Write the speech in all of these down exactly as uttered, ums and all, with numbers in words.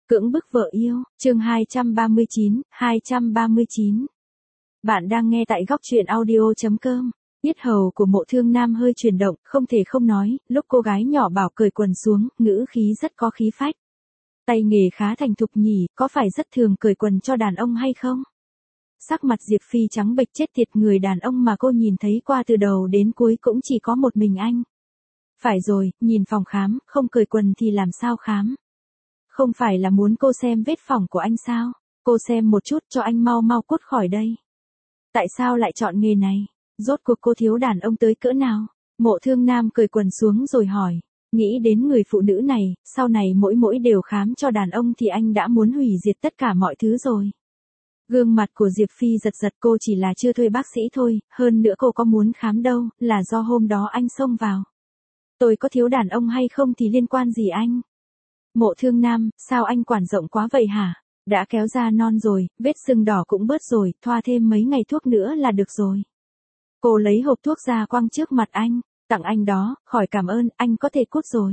Cưỡng bức vợ yêu, chương hai trăm ba mươi chín, hai trăm ba mươi chín. Bạn đang nghe tại góc truyện audio chấm com. Yết hầu của Mộ Thương Nam hơi chuyển động, không thể không nói, lúc cô gái nhỏ bảo cởi quần xuống, ngữ khí rất có khí phách. Tay nghề khá thành thục nhỉ, có phải rất thường cởi quần cho đàn ông hay không? Sắc mặt Diệp Phi trắng bệch, chết tiệt, người đàn ông mà cô nhìn thấy qua từ đầu đến cuối cũng chỉ có một mình anh. Phải rồi, nhìn phòng khám, không cởi quần thì làm sao khám? Không phải là muốn cô xem vết phỏng của anh sao? Cô xem một chút cho anh mau mau cút khỏi đây. Tại sao lại chọn nghề này? Rốt cuộc cô thiếu đàn ông tới cỡ nào? Mộ Thương Nam cởi quần xuống rồi hỏi. Nghĩ đến người phụ nữ này, sau này mỗi mỗi đều khám cho đàn ông thì anh đã muốn hủy diệt tất cả mọi thứ rồi. Gương mặt của Diệp Phi giật giật, cô chỉ là chưa thuê bác sĩ thôi, hơn nữa cô có muốn khám đâu, là do hôm đó anh xông vào. Tôi có thiếu đàn ông hay không thì liên quan gì anh? Mộ Thương Nam, sao anh quản rộng quá vậy hả? Đã kéo ra non rồi, vết sưng đỏ cũng bớt rồi, thoa thêm mấy ngày thuốc nữa là được rồi. Cô lấy hộp thuốc ra quăng trước mặt anh, tặng anh đó, khỏi cảm ơn, anh có thể cút rồi.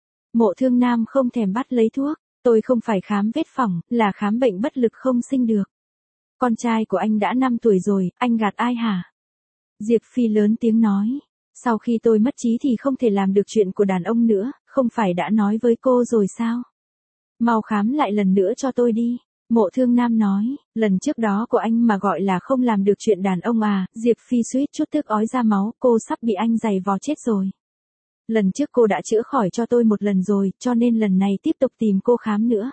Mộ Thương Nam không thèm bắt lấy thuốc, tôi không phải khám vết phỏng, là khám bệnh bất lực không sinh được. Con trai của anh đã năm tuổi rồi, anh gạt ai hả? Diệp Phi lớn tiếng nói. Sau khi tôi mất trí thì không thể làm được chuyện của đàn ông nữa, không phải đã nói với cô rồi sao? Mau khám lại lần nữa cho tôi đi. Mộ Thương Nam nói, lần trước đó của anh mà gọi là không làm được chuyện đàn ông à? Diệp Phi suýt chút tức ói ra máu, cô sắp bị anh giày vò chết rồi. Lần trước cô đã chữa khỏi cho tôi một lần rồi, cho nên lần này tiếp tục tìm cô khám nữa.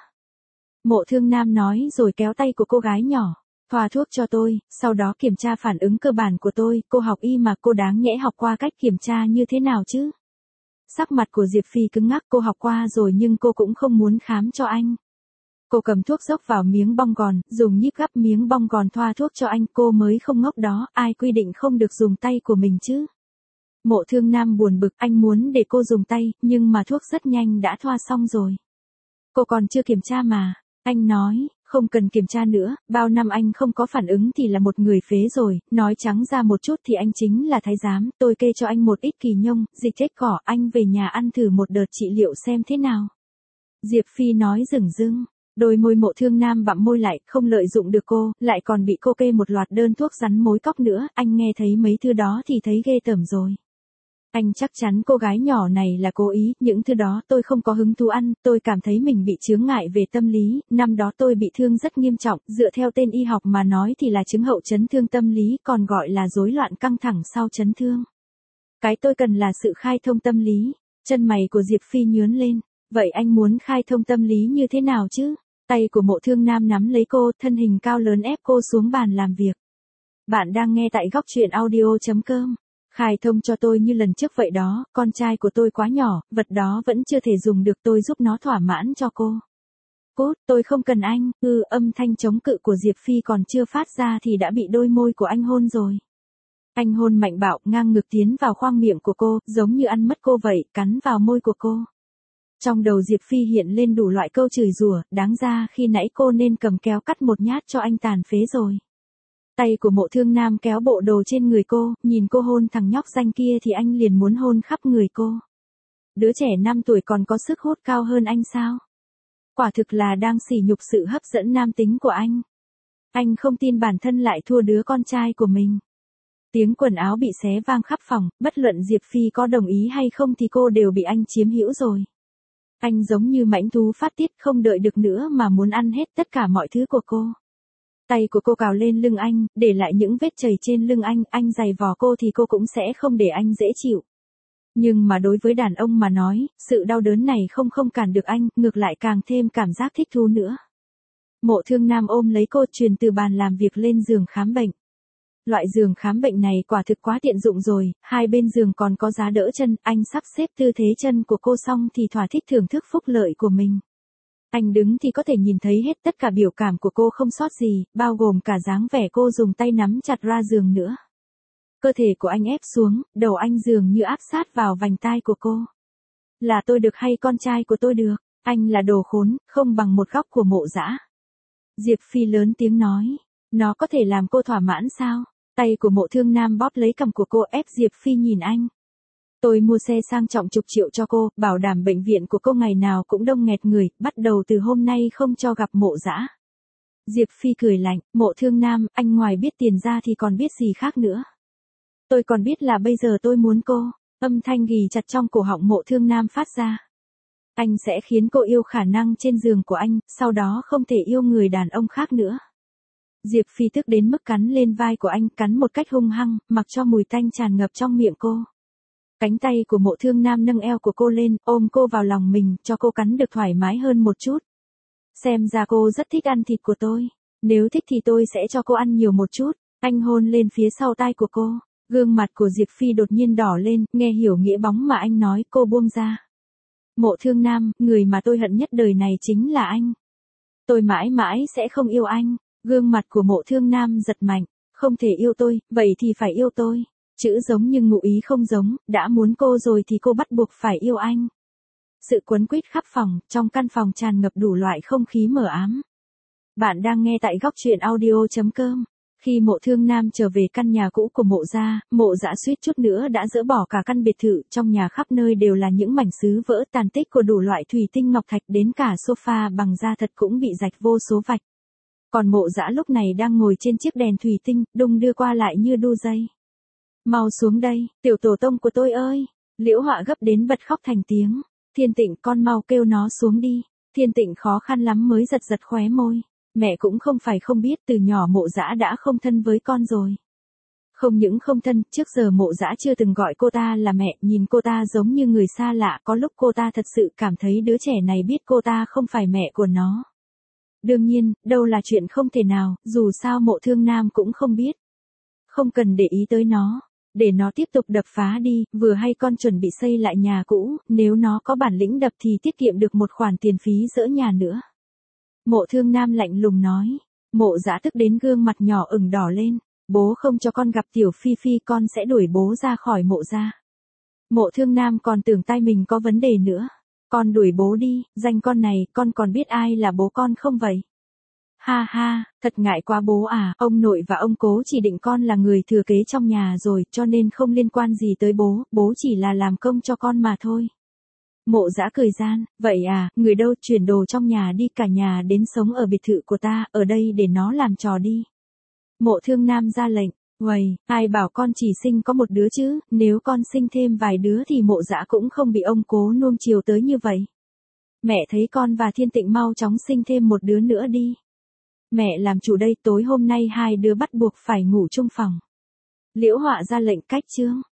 Mộ Thương Nam nói rồi kéo tay của cô gái nhỏ. Thoa thuốc cho tôi, sau đó kiểm tra phản ứng cơ bản của tôi, cô học y mà, cô đáng nhẽ học qua cách kiểm tra như thế nào chứ? Sắc mặt của Diệp Phi cứng ngắc, cô học qua rồi nhưng cô cũng không muốn khám cho anh. Cô cầm thuốc dốc vào miếng bong gòn, dùng nhíp gắp miếng bong gòn thoa thuốc cho anh, cô mới không ngốc đó, ai quy định không được dùng tay của mình chứ? Mộ Thương Nam buồn bực, anh muốn để cô dùng tay, nhưng mà thuốc rất nhanh đã thoa xong rồi. Cô còn chưa kiểm tra mà, anh nói. Không cần kiểm tra nữa, bao năm anh không có phản ứng thì là một người phế rồi, nói trắng ra một chút thì anh chính là thái giám, tôi kê cho anh một ít kỳ nhông, dịch chết cỏ, anh về nhà ăn thử một đợt trị liệu xem thế nào. Diệp Phi nói dửng dưng, đôi môi Mộ Thương Nam bặm môi lại, không lợi dụng được cô, lại còn bị cô kê một loạt đơn thuốc rắn mối cóc nữa, anh nghe thấy mấy thứ đó thì thấy ghê tởm rồi. Anh chắc chắn cô gái nhỏ này là cố ý, những thứ đó tôi không có hứng thú ăn, tôi cảm thấy mình bị chướng ngại về tâm lý, năm đó tôi bị thương rất nghiêm trọng, dựa theo tên y học mà nói thì là chứng hậu chấn thương tâm lý, còn gọi là rối loạn căng thẳng sau chấn thương. Cái tôi cần là sự khai thông tâm lý. Chân mày của Diệp Phi nhướng lên, vậy anh muốn khai thông tâm lý như thế nào chứ? Tay của Mộ Thương Nam nắm lấy cô, thân hình cao lớn ép cô xuống bàn làm việc. Bạn đang nghe tại góc truyện audio chấm com. Khai thông cho tôi như lần trước vậy đó, con trai của tôi quá nhỏ, vật đó vẫn chưa thể dùng được, tôi giúp nó thỏa mãn cho cô. Cút, tôi không cần anh, ư, âm thanh chống cự của Diệp Phi còn chưa phát ra thì đã bị đôi môi của anh hôn rồi. Anh hôn mạnh bạo, ngang ngực tiến vào khoang miệng của cô, giống như ăn mất cô vậy, cắn vào môi của cô. Trong đầu Diệp Phi hiện lên đủ loại câu chửi rủa, đáng ra khi nãy cô nên cầm kéo cắt một nhát cho anh tàn phế rồi. Tay của Mộ Thương Nam kéo bộ đồ trên người cô, nhìn cô hôn thằng nhóc danh kia thì anh liền muốn hôn khắp người cô. Đứa trẻ năm tuổi còn có sức hút cao hơn anh sao? Quả thực là đang sỉ nhục sự hấp dẫn nam tính của anh. Anh không tin bản thân lại thua đứa con trai của mình. Tiếng quần áo bị xé vang khắp phòng, bất luận Diệp Phi có đồng ý hay không thì cô đều bị anh chiếm hữu rồi. Anh giống như mãnh thú phát tiết, không đợi được nữa mà muốn ăn hết tất cả mọi thứ của cô. Tay của cô cào lên lưng anh, để lại những vết chảy trên lưng anh, anh giày vò cô thì cô cũng sẽ không để anh dễ chịu. Nhưng mà đối với đàn ông mà nói, sự đau đớn này không không cản được anh, ngược lại càng thêm cảm giác thích thú nữa. Mộ Thương Nam ôm lấy cô truyền từ bàn làm việc lên giường khám bệnh. Loại giường khám bệnh này quả thực quá tiện dụng rồi, hai bên giường còn có giá đỡ chân, anh sắp xếp tư thế chân của cô xong thì thỏa thích thưởng thức phúc lợi của mình. Anh đứng thì có thể nhìn thấy hết tất cả biểu cảm của cô không sót gì, bao gồm cả dáng vẻ cô dùng tay nắm chặt ra giường nữa. Cơ thể của anh ép xuống, đầu anh dường như áp sát vào vành tai của cô. Là tôi được hay con trai của tôi được? Anh là đồ khốn, không bằng một góc của Mộ Dã. Diệp Phi lớn tiếng nói, nó có thể làm cô thỏa mãn sao? Tay của Mộ Thương Nam bóp lấy cằm của cô ép Diệp Phi nhìn anh. Tôi mua xe sang trọng chục triệu cho cô, bảo đảm bệnh viện của cô ngày nào cũng đông nghẹt người, bắt đầu từ hôm nay không cho gặp Mộ Dã. Diệp Phi cười lạnh, Mộ Thương Nam, anh ngoài biết tiền ra thì còn biết gì khác nữa. Tôi còn biết là bây giờ tôi muốn cô, âm thanh ghì chặt trong cổ họng Mộ Thương Nam phát ra. Anh sẽ khiến cô yêu khả năng trên giường của anh, sau đó không thể yêu người đàn ông khác nữa. Diệp Phi tức đến mức cắn lên vai của anh, cắn một cách hung hăng, mặc cho mùi tanh tràn ngập trong miệng cô. Cánh tay của Mộ Thương Nam nâng eo của cô lên, ôm cô vào lòng mình, cho cô cắn được thoải mái hơn một chút. Xem ra cô rất thích ăn thịt của tôi. Nếu thích thì tôi sẽ cho cô ăn nhiều một chút. Anh hôn lên phía sau tai của cô. Gương mặt của Diệp Phi đột nhiên đỏ lên, nghe hiểu nghĩa bóng mà anh nói, cô buông ra. Mộ Thương Nam, người mà tôi hận nhất đời này chính là anh. Tôi mãi mãi sẽ không yêu anh. Gương mặt của Mộ Thương Nam giật mạnh. Không thể yêu tôi, vậy thì phải yêu tôi. Chữ giống nhưng ngụ ý không giống, đã muốn cô rồi thì cô bắt buộc phải yêu anh. Sự quấn quýt khắp phòng, trong căn phòng tràn ngập đủ loại không khí mờ ám. Bạn đang nghe tại góc truyện audio chấm com. Khi Mộ Thương Nam trở về căn nhà cũ của Mộ gia, Mộ Dã suýt chút nữa đã dỡ bỏ cả căn biệt thự, trong nhà khắp nơi đều là những mảnh sứ vỡ tàn tích của đủ loại thủy tinh ngọc thạch, đến cả sofa bằng da thật cũng bị rạch vô số vạch. Còn Mộ Dã lúc này đang ngồi trên chiếc đèn thủy tinh, đung đưa qua lại như đu dây. Mau xuống đây, tiểu tổ tông của tôi ơi! Liễu Họa gấp đến bật khóc thành tiếng. Thiên Tịnh, con mau kêu nó xuống đi. Thiên Tịnh khó khăn lắm mới giật giật khóe môi. Mẹ cũng không phải không biết, từ nhỏ Mộ Dã đã không thân với con rồi. Không những không thân, trước giờ Mộ Dã chưa từng gọi cô ta là mẹ, nhìn cô ta giống như người xa lạ, có lúc cô ta thật sự cảm thấy đứa trẻ này biết cô ta không phải mẹ của nó. Đương nhiên, đâu là chuyện không thể nào, dù sao Mộ Thương Nam cũng không biết. Không cần để ý tới nó. Để nó tiếp tục đập phá đi, vừa hay con chuẩn bị xây lại nhà cũ, nếu nó có bản lĩnh đập thì tiết kiệm được một khoản tiền phí dỡ nhà nữa. Mộ Thương Nam lạnh lùng nói. Mộ Dã tức đến gương mặt nhỏ ửng đỏ lên. Bố không cho con gặp Tiểu Phi Phi, con sẽ đuổi bố ra khỏi Mộ gia. Mộ Thương Nam còn tưởng tai mình có vấn đề nữa. Con đuổi bố đi, danh con này, con còn biết ai là bố con không vậy? Ha ha, thật ngại quá bố à, ông nội và ông cố chỉ định con là người thừa kế trong nhà rồi, cho nên không liên quan gì tới bố, bố chỉ là làm công cho con mà thôi. Mộ Dã cười gian, vậy à, người đâu, chuyển đồ trong nhà đi, cả nhà đến sống ở biệt thự của ta, ở đây để nó làm trò đi. Mộ Thương Nam ra lệnh, uầy, ai bảo con chỉ sinh có một đứa chứ, nếu con sinh thêm vài đứa thì Mộ Dã cũng không bị ông cố nuông chiều tới như vậy. Mẹ thấy con và Thiên Tịnh mau chóng sinh thêm một đứa nữa đi. Mẹ làm chủ đây, tối hôm nay hai đứa bắt buộc phải ngủ chung phòng. Liễu Họa ra lệnh cách chương.